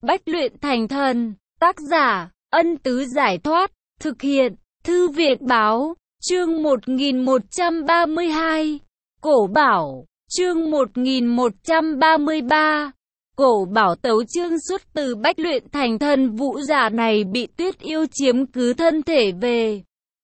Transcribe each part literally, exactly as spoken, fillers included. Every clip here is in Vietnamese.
Bách luyện thành thần. Tác giả, Ân Tứ Giải Thoát. Thực hiện, Thư Viện Báo. Chương một nghìn một trăm ba mươi hai. Cổ Bảo. Chương một nghìn một trăm ba mươi ba. Cổ Bảo tấu chương xuất từ Bách luyện thành thần. Vũ giả này bị Tuyết Yêu chiếm cứ thân thể về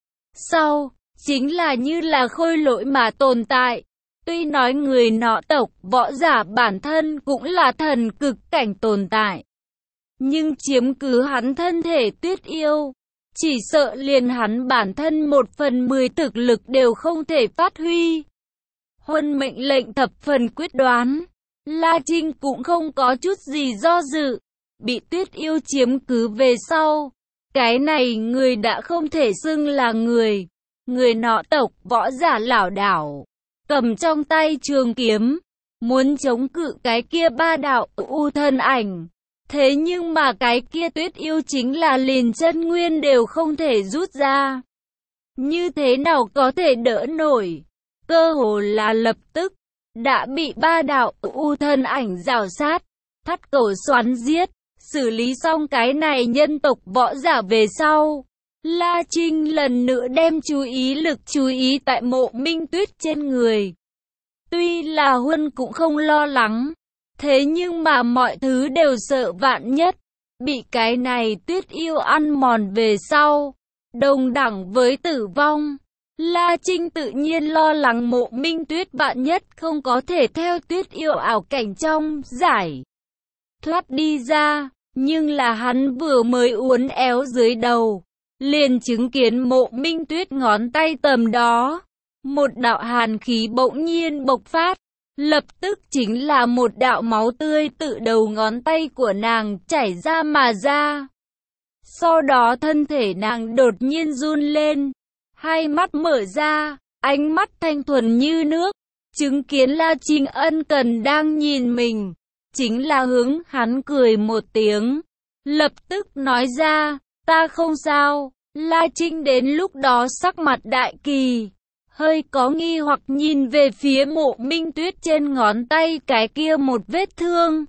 sau, chính là như là khôi lỗi mà tồn tại. Tuy nói người nọ tộc võ giả bản thân cũng là thần cực cảnh tồn tại, nhưng chiếm cứ hắn thân thể Tuyết Yêu, chỉ sợ liền hắn bản thân một phần mười thực lực đều không thể phát huy. Huân mệnh lệnh thập phần quyết đoán, La Trinh cũng không có chút gì do dự, bị Tuyết Yêu chiếm cứ về sau. Cái này người đã không thể xưng là người. Người nọ tộc võ giả lảo đảo, cầm trong tay trường kiếm, muốn chống cự cái kia ba đạo u thân ảnh. Thế nhưng mà cái kia Tuyết Yêu chính là liền chân nguyên đều không thể rút ra. Như thế nào có thể đỡ nổi? Cơ hồ là lập tức đã bị ba đạo u thân ảnh rào sát, thắt cổ xoắn giết. Xử lý xong cái này nhân tộc võ giả về sau, La Trinh lần nữa đem chú ý lực chú ý tại Mộ Minh Tuyết trên người. Tuy là Huân cũng không lo lắng, thế nhưng mà mọi thứ đều sợ vạn nhất, bị cái này Tuyết Yêu ăn mòn về sau, đồng đẳng với tử vong. La Trinh tự nhiên lo lắng Mộ Minh Tuyết vạn nhất không có thể theo Tuyết Yêu ảo cảnh trong giải thoát đi ra. Nhưng là hắn vừa mới uốn éo dưới đầu, liền chứng kiến Mộ Minh Tuyết ngón tay tầm đó, một đạo hàn khí bỗng nhiên bộc phát, lập tức chính là một đạo máu tươi tự đầu ngón tay của nàng chảy ra mà ra. Sau đó thân thể nàng đột nhiên run lên, hai mắt mở ra, ánh mắt thanh thuần như nước, chứng kiến La Trinh ân cần đang nhìn mình. Chính là hướng hắn cười một tiếng, lập tức nói ra, ta không sao. La Trinh đến lúc đó sắc mặt đại kỳ, hơi có nghi hoặc nhìn về phía Mộ Minh Tuyết trên ngón tay cái kia một vết thương.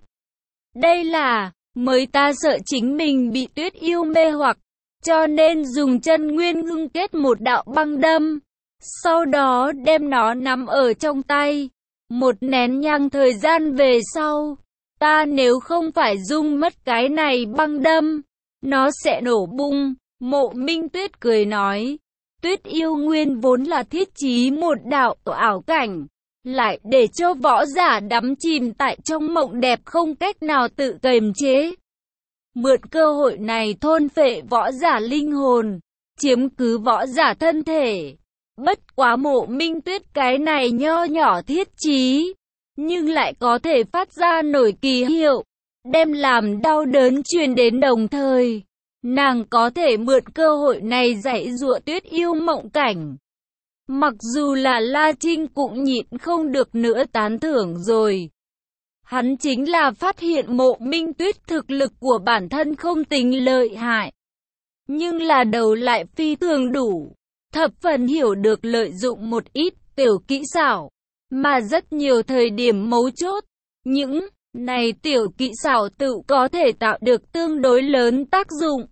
Đây là, mới ta sợ chính mình bị Tuyết Yêu mê hoặc, cho nên dùng chân nguyên ngưng kết một đạo băng đâm, sau đó đem nó nắm ở trong tay. Một nén nhang thời gian về sau, ta nếu không phải dung mất cái này băng đâm, nó sẽ nổ bung. Mộ Minh Tuyết cười nói, Tuyết Yêu nguyên vốn là thiết chí một đạo ảo cảnh, lại để cho võ giả đắm chìm tại trong mộng đẹp không cách nào tự kiềm chế. Mượn cơ hội này thôn phệ võ giả linh hồn, chiếm cứ võ giả thân thể. Bất quá Mộ Minh Tuyết cái này nho nhỏ thiết chí, nhưng lại có thể phát ra nổi kỳ hiệu, đem làm đau đớn truyền đến đồng thời. Nàng có thể mượn cơ hội này dạy dụa Tuyết Yêu mộng cảnh. Mặc dù là La Trinh cũng nhịn không được nữa tán thưởng rồi. Hắn chính là phát hiện Mộ Minh Tuyết thực lực của bản thân không tính lợi hại, nhưng là đầu lại phi thường đủ, thập phần hiểu được lợi dụng một ít tiểu kỹ xảo. Mà rất nhiều thời điểm mấu chốt, những này tiểu kỹ xảo tự có thể tạo được tương đối lớn tác dụng.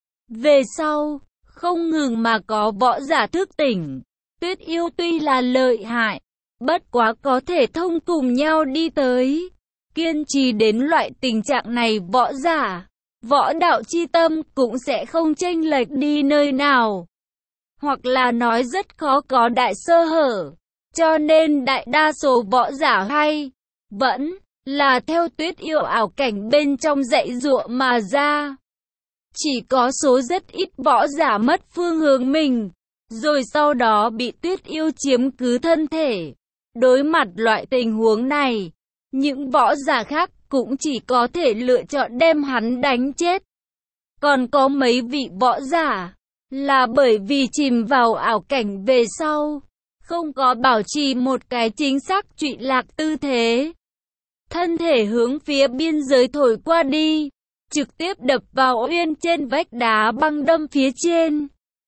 Về sau, không ngừng mà có võ giả thức tỉnh. Tuyết Yêu tuy là lợi hại, bất quá có thể thông cùng nhau đi tới. Kiên trì đến loại tình trạng này võ giả, võ đạo chi tâm cũng sẽ không chênh lệch đi nơi nào. Hoặc là nói rất khó có đại sơ hở. Cho nên đại đa số võ giả hay vẫn là theo Tuyết Yêu ảo cảnh bên trong dạy dụa mà ra. Chỉ có số rất ít võ giả mất phương hướng mình, rồi sau đó bị Tuyết Yêu chiếm cứ thân thể. Đối mặt loại tình huống này, những võ giả khác cũng chỉ có thể lựa chọn đem hắn đánh chết. Còn có mấy vị võ giả là bởi vì chìm vào ảo cảnh về sau, không có bảo trì một cái chính xác trụy lạc tư thế. Thân thể hướng phía biên giới thổi qua đi, trực tiếp đập vào uyên trên vách đá băng đâm phía trên.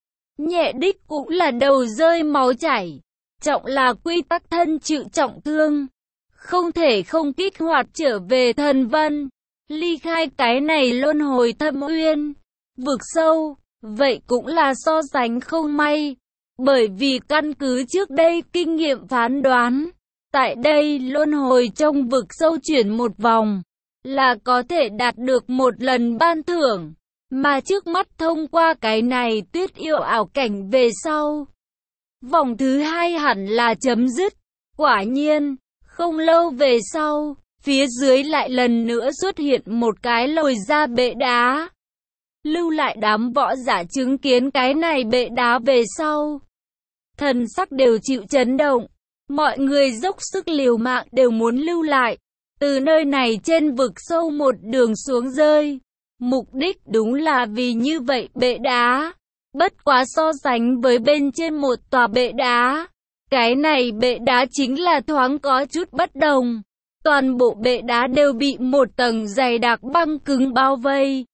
Nhẹ đích cũng là đầu rơi máu chảy, trọng là quy tắc thân chịu trọng thương. Không thể không kích hoạt trở về thần vân. ly khai cái này luân hồi thâm uyên, vực sâu, vậy cũng là so sánh không may. Bởi vì căn cứ trước đây kinh nghiệm phán đoán, tại đây luân hồi trong vực sâu chuyển một vòng, là có thể đạt được một lần ban thưởng. Mà trước mắt thông qua cái này tuyết yêu ảo cảnh về sau, vòng thứ hai hẳn là chấm dứt. Quả nhiên, không lâu về sau, phía dưới lại lần nữa xuất hiện một cái lồi ra bệ đá. Lưu lại đám võ giả chứng kiến cái này bệ đá về sau, thần sắc đều chịu chấn động. Mọi người dốc sức liều mạng đều muốn lưu lại. Từ nơi này trên vực sâu một đường xuống rơi. Mục đích đúng là vì như vậy bệ đá. Bất quá so sánh với bên trên một tòa bệ đá, cái này bệ đá chính là thoáng có chút bất đồng. Toàn bộ bệ đá đều bị một tầng dày đặc băng cứng bao vây.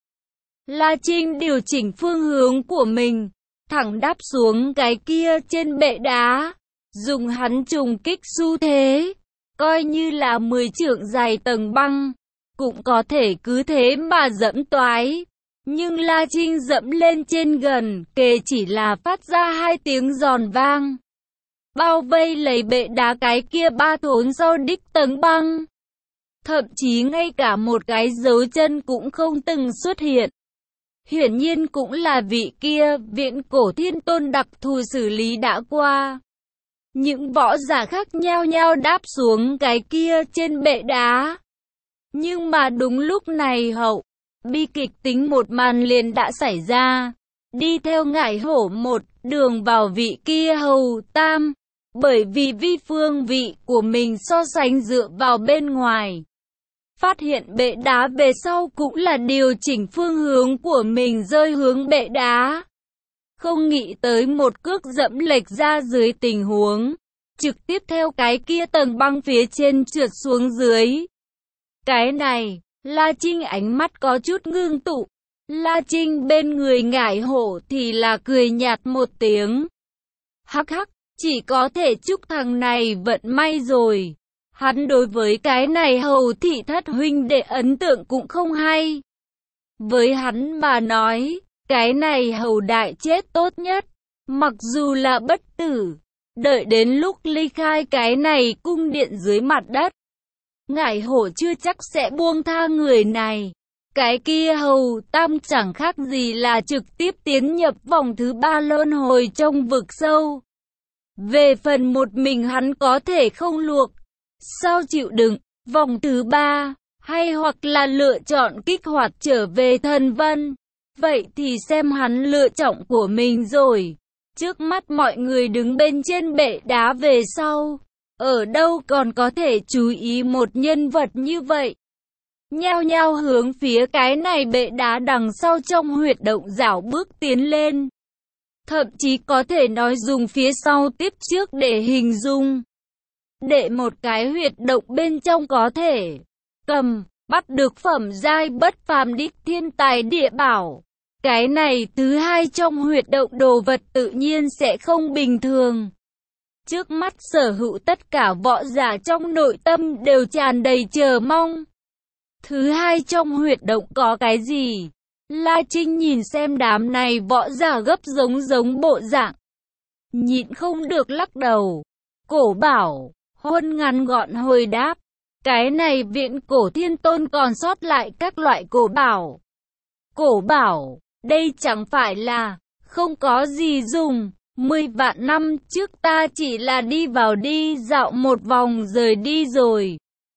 La Trinh điều chỉnh phương hướng của mình, thẳng đáp xuống cái kia trên bệ đá, dùng hắn trùng kích xu thế, coi như là mười trượng dài tầng băng, cũng có thể cứ thế mà dẫm toái. Nhưng La Trinh dẫm lên trên gần kề chỉ là phát ra hai tiếng giòn vang, bao vây lấy bệ đá cái kia ba thốn sau đích tầng băng. Thậm chí ngay cả một cái dấu chân cũng không từng xuất hiện. Hiển nhiên cũng là vị kia Viễn Cổ Thiên Tôn đặc thù xử lý đã qua. Những võ giả khác nhao nhao đáp xuống cái kia trên bệ đá. Nhưng mà đúng lúc này hậu, bi kịch tính một màn liền đã xảy ra. Đi theo Ngải Hổ một đường vào vị kia hầu tam. Bởi vì vi phương vị của mình so sánh dựa vào bên ngoài, phát hiện bệ đá về sau cũng là điều chỉnh phương hướng của mình rơi hướng bệ đá. Không nghĩ tới một cước dẫm lệch ra dưới tình huống, trực tiếp theo cái kia tầng băng phía trên trượt xuống dưới. Cái này, La Trinh ánh mắt có chút ngưng tụ. La Trinh bên người Ngải Hổ thì là cười nhạt một tiếng. Hắc hắc, chỉ có thể chúc thằng này vận may rồi. Hắn đối với cái này hầu thị thất huynh đệ ấn tượng cũng không hay. Với hắn mà nói, cái này hầu đại chết tốt nhất. Mặc dù là bất tử, đợi đến lúc ly khai cái này cung điện dưới mặt đất, Ngải Hổ chưa chắc sẽ buông tha người này. Cái kia hầu tam chẳng khác gì là trực tiếp tiến nhập vòng thứ ba luân hồi trong vực sâu. Về phần một mình hắn có thể không luộc, sao chịu đựng vòng thứ ba, hay hoặc là lựa chọn kích hoạt trở về thần vân. Vậy thì xem hắn lựa chọn của mình rồi. Trước mắt mọi người đứng bên trên bệ đá về sau, ở đâu còn có thể chú ý một nhân vật như vậy. Nhao nhao hướng phía cái này bệ đá đằng sau trong huyệt động dảo bước tiến lên. Thậm chí có thể nói dùng phía sau tiếp trước để hình dung. Để một cái huyệt động bên trong có thể cầm, bắt được phẩm giai bất phàm đích thiên tài địa bảo. Cái này thứ hai trong huyệt động đồ vật tự nhiên sẽ không bình thường. Trước mắt sở hữu tất cả võ giả trong nội tâm đều tràn đầy chờ mong. Thứ hai trong huyệt động có cái gì? La Trinh nhìn xem đám này võ giả gấp giống giống bộ dạng, nhịn không được lắc đầu. Cổ bảo, Huân ngắn gọn hồi đáp. Cái này Viễn Cổ Thiên Tôn còn sót lại các loại cổ bảo. Cổ bảo, đây chẳng phải là không có gì dùng. Mười vạn năm trước ta chỉ là đi vào đi dạo một vòng rời đi rồi.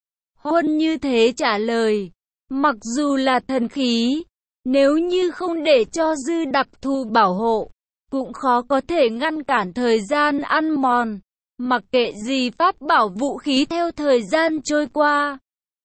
Huân như thế trả lời. Mặc dù là thần khí, nếu như không để cho dư đặc thù bảo hộ, cũng khó có thể ngăn cản thời gian ăn mòn. Mặc kệ gì pháp bảo vũ khí theo thời gian trôi qua,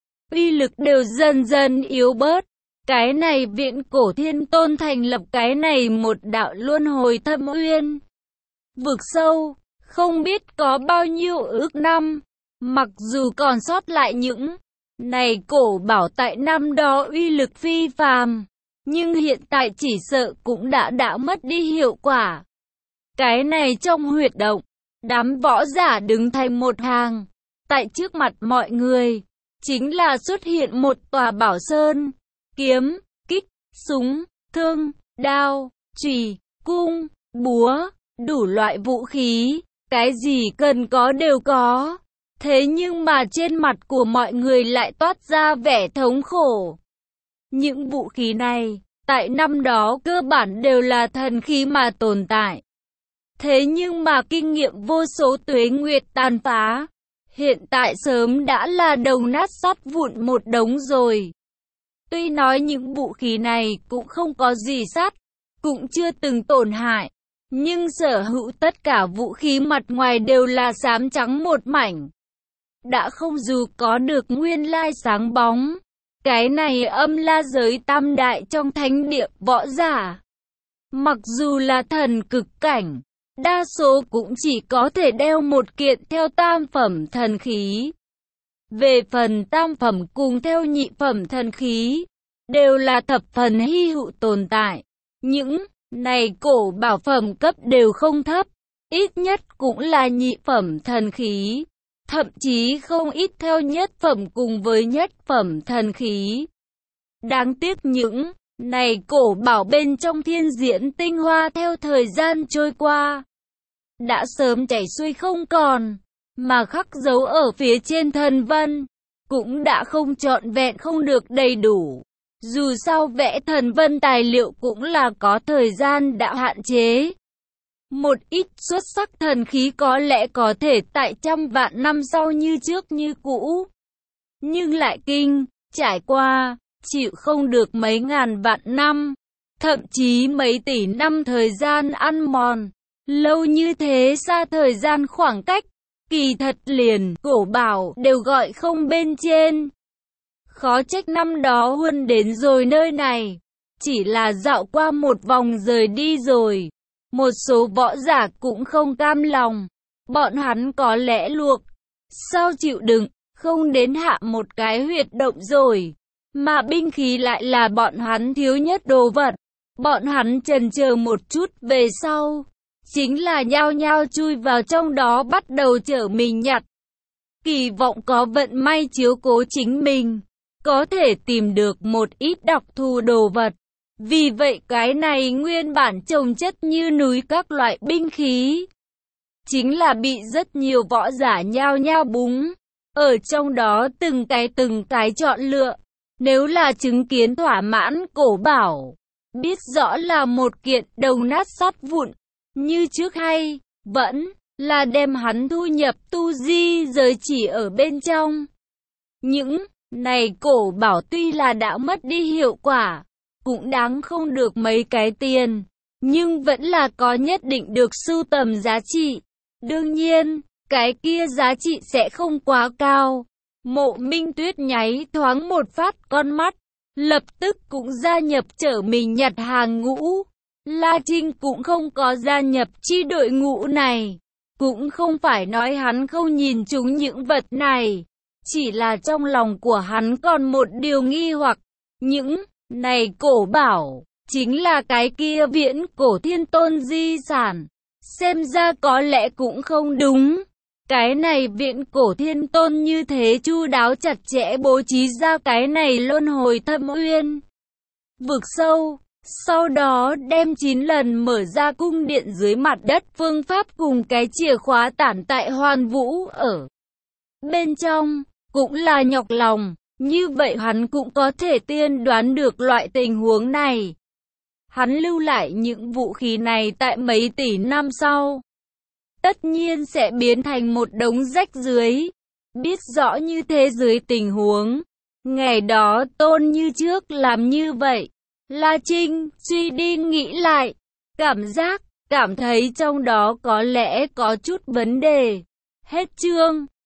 uy lực đều dần dần yếu bớt. Cái này Viễn Cổ Thiên Tôn thành lập cái này một đạo luân hồi thâm uyên, vực sâu, không biết có bao nhiêu ước năm. Mặc dù còn sót lại những này cổ bảo tại năm đó uy lực phi phàm, nhưng hiện tại chỉ sợ cũng đã đã mất đi hiệu quả. Cái này trong huyệt động, đám võ giả đứng thành một hàng, tại trước mặt mọi người, chính là xuất hiện một tòa bảo sơn, kiếm, kích, súng, thương, đao, chùy, cung, búa, đủ loại vũ khí, cái gì cần có đều có. Thế nhưng mà trên mặt của mọi người lại toát ra vẻ thống khổ. Những vũ khí này, tại năm đó cơ bản đều là thần khí mà tồn tại. Thế nhưng mà kinh nghiệm vô số tuế nguyệt tàn phá, hiện tại sớm đã là đồng nát sắt vụn một đống rồi. Tuy nói những vũ khí này cũng không có gì sắt, cũng chưa từng tổn hại, nhưng sở hữu tất cả vũ khí mặt ngoài đều là xám trắng một mảnh. Đã không dù có được nguyên lai sáng bóng, cái này âm la giới tam đại trong thánh địa võ giả. Mặc dù là thần cực cảnh, đa số cũng chỉ có thể đeo một kiện theo tam phẩm thần khí. Về phần tam phẩm cùng theo nhị phẩm thần khí, đều là thập phần hy hữu tồn tại. Những này cổ bảo phẩm cấp đều không thấp, ít nhất cũng là nhị phẩm thần khí. Thậm chí không ít theo nhất phẩm cùng với nhất phẩm thần khí. Đáng tiếc những này cổ bảo bên trong thiên diễn tinh hoa theo thời gian trôi qua, đã sớm chảy xuôi không còn, mà khắc dấu ở phía trên thần vân, cũng đã không trọn vẹn không được đầy đủ. Dù sao vẽ thần vân tài liệu cũng là có thời gian đã hạn chế. Một ít xuất sắc thần khí có lẽ có thể tại trăm vạn năm sau như trước như cũ, nhưng lại kinh, trải qua, chịu không được mấy ngàn vạn năm, thậm chí mấy tỷ năm thời gian ăn mòn. Lâu như thế xa thời gian khoảng cách, kỳ thật liền cổ bảo đều gọi không bên trên. Khó trách năm đó Huân đến rồi nơi này, chỉ là dạo qua một vòng rời đi rồi. Một số võ giả cũng không cam lòng, bọn hắn có lẽ luộc, sao chịu đựng, không đến hạ một cái huyệt động rồi, mà binh khí lại là bọn hắn thiếu nhất đồ vật. Bọn hắn chần chờ một chút về sau, chính là nhao nhao chui vào trong đó bắt đầu chở mình nhặt. Kỳ vọng có vận may chiếu cố chính mình, có thể tìm được một ít đặc thù đồ vật. Vì vậy cái này nguyên bản chồng chất như núi các loại binh khí, chính là bị rất nhiều võ giả nhao nhao búng, ở trong đó từng cái từng cái chọn lựa. Nếu là chứng kiến thỏa mãn cổ bảo, biết rõ là một kiện đầu nát sắt vụn, như trước hay, vẫn là đem hắn thu nhập tu di giới chỉ ở bên trong. Những này cổ bảo tuy là đã mất đi hiệu quả, cũng đáng không được mấy cái tiền, nhưng vẫn là có nhất định được sưu tầm giá trị. Đương nhiên, cái kia giá trị sẽ không quá cao. Mộ Minh Tuyết nháy thoáng một phát con mắt, lập tức cũng gia nhập trở mình nhặt hàng ngũ. La Trinh cũng không có gia nhập chi đội ngũ này, cũng không phải nói hắn không nhìn chúng những vật này, chỉ là trong lòng của hắn còn một điều nghi hoặc. Những này cổ bảo, chính là cái kia viễn cổ thiên tôn di sản. Xem ra có lẽ cũng không đúng. Cái này viễn cổ thiên tôn như thế chu đáo chặt chẽ bố trí ra cái này luân hồi thâm uyên vực sâu. Sau đó đem chín lần mở ra cung điện dưới mặt đất phương pháp cùng cái chìa khóa tản tại Hoàn Vũ ở bên trong. Cũng là nhọc lòng. Như vậy hắn cũng có thể tiên đoán được loại tình huống này. Hắn lưu lại những vũ khí này tại mấy tỷ năm sau, tất nhiên sẽ biến thành một đống rách dưới. Biết rõ như thế dưới tình huống, ngày đó Tôn như trước làm như vậy. La Trinh suy đi nghĩ lại, cảm giác, cảm thấy trong đó có lẽ có chút vấn đề. Hết chương.